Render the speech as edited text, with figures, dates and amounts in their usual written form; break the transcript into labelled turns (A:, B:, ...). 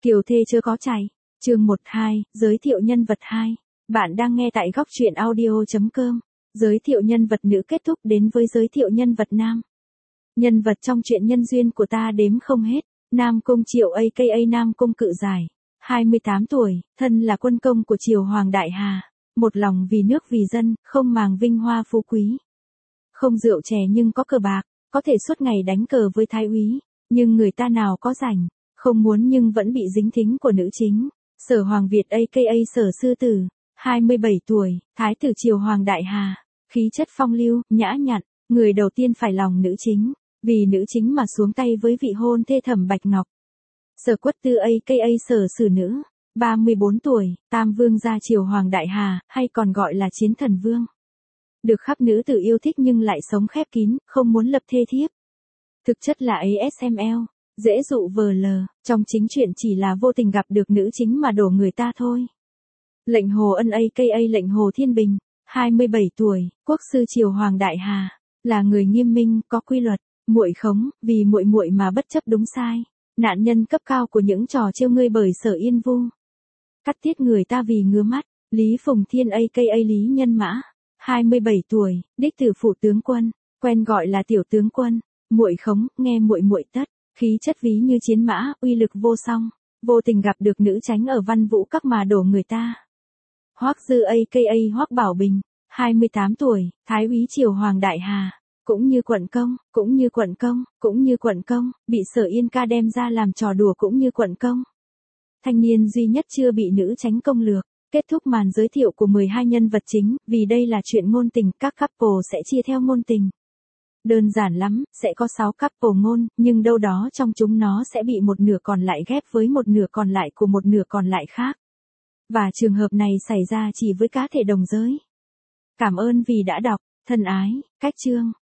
A: Kiều thê chưa có chày. Chương 12, giới thiệu nhân vật 2. Bạn đang nghe tại góc truyện audio.com. Giới thiệu nhân vật nữ kết thúc đến với giới thiệu nhân vật nam. Nhân vật trong truyện nhân duyên của ta đếm không hết. Nam Cung Triệu aka Nam Cung Cự Giải. 28 tuổi, thân là quân công của Triều Hoàng Đại Hà. Một lòng vì nước vì dân, không màng vinh hoa phú quý. Không rượu chè nhưng có cờ bạc, có thể suốt ngày đánh cờ với thái úy. Nhưng người ta nào có rảnh, không muốn nhưng vẫn bị dính thính của nữ chính. Sở Hoàng Việt aka Sở Sư Tử, 27 tuổi, thái tử Triều Hoàng Đại Hà, khí chất phong lưu, nhã nhặn, người đầu tiên phải lòng nữ chính, vì nữ chính mà xuống tay với vị hôn thê Thẩm Bạch Ngọc. Sở Quất Tư aka Sở Sử Nữ, 34 tuổi, tam vương gia Triều Hoàng Đại Hà, hay còn gọi là Chiến Thần Vương. Được khắp nữ tử yêu thích nhưng lại sống khép kín, không muốn lập thê thiếp. Thực chất là ASML, dễ dụ vờ lờ, trong chính truyện chỉ là vô tình gặp được nữ chính mà đổ người ta thôi. Lệnh Hồ Ân aka Lệnh Hồ Thiên Bình, 27 tuổi, quốc sư Triều Hoàng Đại Hà, là người nghiêm minh, có quy luật, muội khống, vì muội muội mà bất chấp đúng sai, nạn nhân cấp cao của những trò trêu ngươi bởi Sở Yên Vu. Cắt tiết người ta vì ngứa mắt, Lý Phùng Thiên aka Lý Nhân Mã, 27 tuổi, đích tử phủ tướng quân, quen gọi là tiểu tướng quân, muội khống, nghe muội muội tất, khí chất ví như chiến mã, uy lực vô song, vô tình gặp được nữ chánh ở Văn Vũ Các mà đổ người ta. Hoắc Dư aka Hoắc Bảo Bình, 28 tuổi, thái úy Triều Hoàng Đại Hà, cũng như quận công, bị Sở Yên Ca đem ra làm trò đùa cũng như quận công. Thanh niên duy nhất chưa bị nữ chánh công lược. Kết thúc màn giới thiệu của 12 nhân vật chính, vì đây là chuyện ngôn tình, các couple sẽ chia theo ngôn tình. Đơn giản lắm, sẽ có 6 couple ngôn, nhưng đâu đó trong chúng nó sẽ bị một nửa còn lại ghép với một nửa còn lại của một nửa còn lại khác. Và trường hợp này xảy ra chỉ với cá thể đồng giới. Cảm ơn vì đã đọc, thân ái, cách chương.